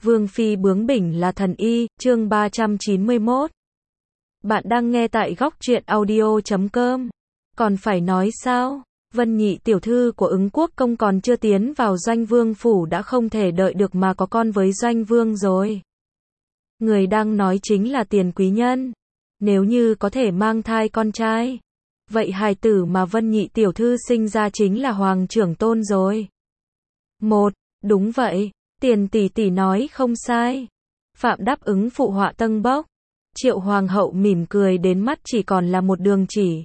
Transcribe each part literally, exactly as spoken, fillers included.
Vương phi bướng bỉnh là thần y, chương ba trăm chín mươi mốt. Bạn đang nghe tại góc truyện audio chấm com. Còn phải nói sao? Vân Nhị tiểu thư của Ứng Quốc công còn chưa tiến vào Doanh Vương phủ đã không thể đợi được mà có con với Doanh Vương rồi. Người đang nói chính là Tiền quý nhân. Nếu như có thể mang thai con trai, vậy hài tử mà Vân Nhị tiểu thư sinh ra chính là Hoàng trưởng tôn rồi. Một, đúng vậy. Tiền tỷ tỷ nói không sai. Phạm đáp ứng phụ họa tâng bốc. Triệu hoàng hậu mỉm cười đến mắt chỉ còn là một đường chỉ.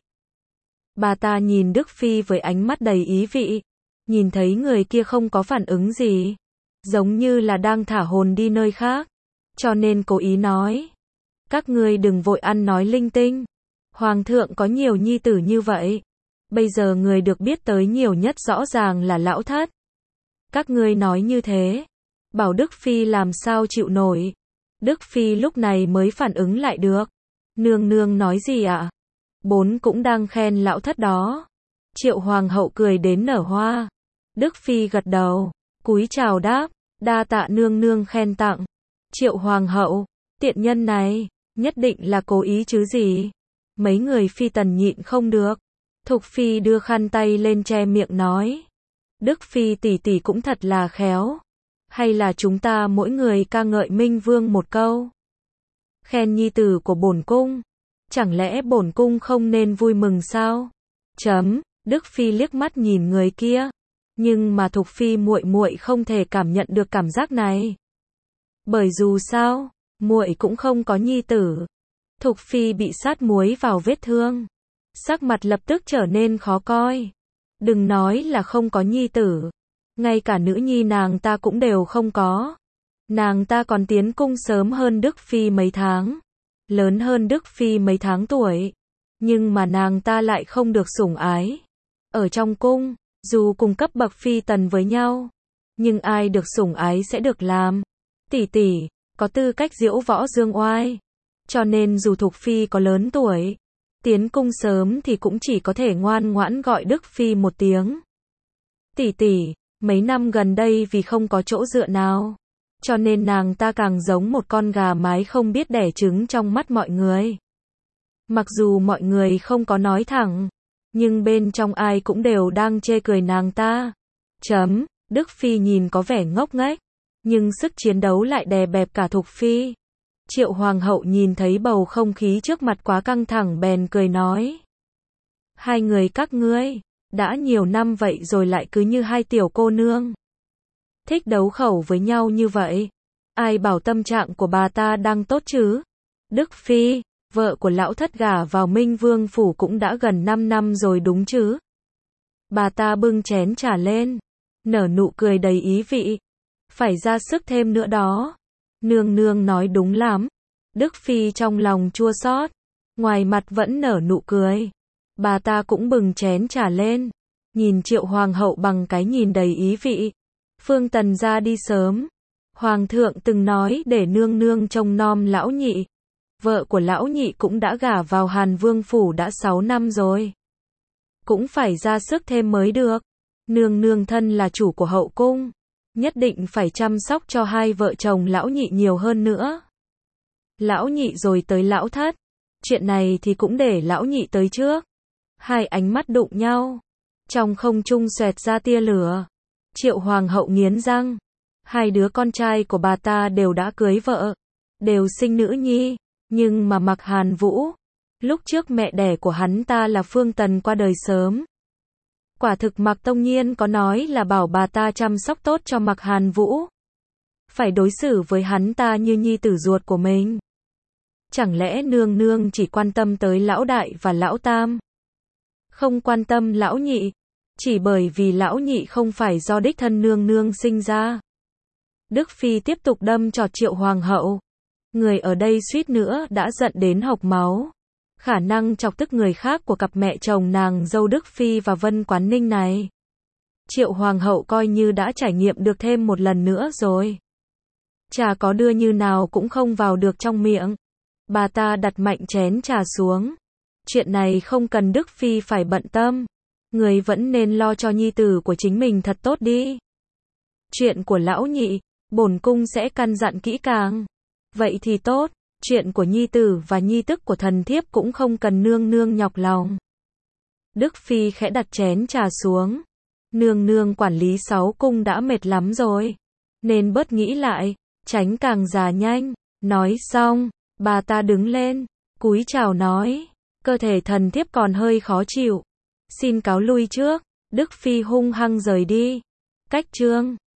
Bà ta nhìn Đức Phi với ánh mắt đầy ý vị. Nhìn thấy người kia không có phản ứng gì, giống như là đang thả hồn đi nơi khác. Cho nên cố ý nói. Các ngươi đừng vội ăn nói linh tinh. Hoàng thượng có nhiều nhi tử như vậy. Bây giờ người được biết tới nhiều nhất rõ ràng là lão thất. Các ngươi nói như thế, bảo Đức Phi làm sao chịu nổi. Đức Phi lúc này mới phản ứng lại được. Nương nương nói gì ạ? À? Bốn cũng đang khen lão thất đó. Triệu hoàng hậu cười đến nở hoa. Đức Phi gật đầu, cúi chào đáp, đa tạ nương nương khen tặng. Triệu hoàng hậu, tiện nhân này, nhất định là cố ý chứ gì. Mấy người phi tần nhịn không được. Thục Phi đưa khăn tay lên che miệng nói. Đức Phi tỷ tỷ cũng thật là khéo. Hay là chúng ta mỗi người ca ngợi Minh Vương một câu. Khen nhi tử của bổn cung. Chẳng lẽ bổn cung không nên vui mừng sao? Chấm, Đức Phi liếc mắt nhìn người kia. Nhưng mà Thục Phi muội muội không thể cảm nhận được cảm giác này. Bởi dù sao, muội cũng không có nhi tử. Thục Phi bị sát muối vào vết thương. Sắc mặt lập tức trở nên khó coi. Đừng nói là không có nhi tử. Ngay cả nữ nhi nàng ta cũng đều không có. Nàng ta còn tiến cung sớm hơn Đức Phi mấy tháng. Lớn hơn Đức Phi mấy tháng tuổi. Nhưng mà nàng ta lại không được sủng ái. Ở trong cung, dù cùng cấp bậc phi tần với nhau, nhưng ai được sủng ái sẽ được làm tỷ tỷ, có tư cách diễu võ dương oai. Cho nên dù Thục Phi có lớn tuổi, tiến cung sớm thì cũng chỉ có thể ngoan ngoãn gọi Đức Phi một tiếng tỷ tỷ. Mấy năm gần đây vì không có chỗ dựa nào, cho nên nàng ta càng giống một con gà mái không biết đẻ trứng trong mắt mọi người. Mặc dù mọi người không có nói thẳng, nhưng bên trong ai cũng đều đang chê cười nàng ta. Chấm, Đức Phi nhìn có vẻ ngốc nghếch, nhưng sức chiến đấu lại đè bẹp cả Thục Phi. Triệu hoàng hậu nhìn thấy bầu không khí trước mặt quá căng thẳng bèn cười nói. Hai người các ngươi, đã nhiều năm vậy rồi lại cứ như hai tiểu cô nương. Thích đấu khẩu với nhau như vậy. Ai bảo tâm trạng của bà ta đang tốt chứ? Đức Phi, vợ của lão thất gả vào Minh Vương phủ cũng đã gần năm năm rồi đúng chứ? Bà ta bưng chén trà lên, nở nụ cười đầy ý vị. Phải ra sức thêm nữa đó. Nương nương nói đúng lắm. Đức Phi trong lòng chua xót, ngoài mặt vẫn nở nụ cười. Bà ta cũng bừng chén trà lên, nhìn Triệu hoàng hậu bằng cái nhìn đầy ý vị. Phương Tần ra đi sớm. Hoàng thượng từng nói để nương nương trông nom lão nhị. Vợ của lão nhị cũng đã gả vào Hàn Vương phủ đã sáu năm rồi. Cũng phải ra sức thêm mới được. Nương nương thân là chủ của hậu cung, nhất định phải chăm sóc cho hai vợ chồng lão nhị nhiều hơn nữa. Lão nhị rồi tới lão thất. Chuyện này thì cũng để lão nhị tới trước. Hai ánh mắt đụng nhau. Trong không trung xoẹt ra tia lửa. Triệu hoàng hậu nghiến răng. Hai đứa con trai của bà ta đều đã cưới vợ, đều sinh nữ nhi. Nhưng mà Mạc Hàn Vũ, lúc trước mẹ đẻ của hắn ta là Phương Tần qua đời sớm. Quả thực Mạc Tông Nhiên có nói là bảo bà ta chăm sóc tốt cho Mạc Hàn Vũ. Phải đối xử với hắn ta như nhi tử ruột của mình. Chẳng lẽ nương nương chỉ quan tâm tới lão đại và lão tam, không quan tâm lão nhị, chỉ bởi vì lão nhị không phải do đích thân nương nương sinh ra. Đức Phi tiếp tục đâm chọt Triệu hoàng hậu. Người ở đây suýt nữa đã giận đến hộc máu. Khả năng chọc tức người khác của cặp mẹ chồng nàng dâu Đức Phi và Vân Quán Ninh này, Triệu hoàng hậu coi như đã trải nghiệm được thêm một lần nữa rồi. Trà có đưa như nào cũng không vào được trong miệng. Bà ta đặt mạnh chén trà xuống. Chuyện này không cần Đức Phi phải bận tâm. Người vẫn nên lo cho nhi tử của chính mình thật tốt đi. Chuyện của lão nhị, bổn cung sẽ căn dặn kỹ càng. Vậy thì tốt, chuyện của nhi tử và nhi tức của thần thiếp cũng không cần nương nương nhọc lòng. Đức Phi khẽ đặt chén trà xuống. Nương nương quản lý sáu cung đã mệt lắm rồi, nên bớt nghĩ lại, tránh càng già nhanh. Nói xong, bà ta đứng lên, cúi chào nói, cơ thể thần thiếp còn hơi khó chịu, xin cáo lui trước. Đức Phi hung hăng rời đi. Cách chương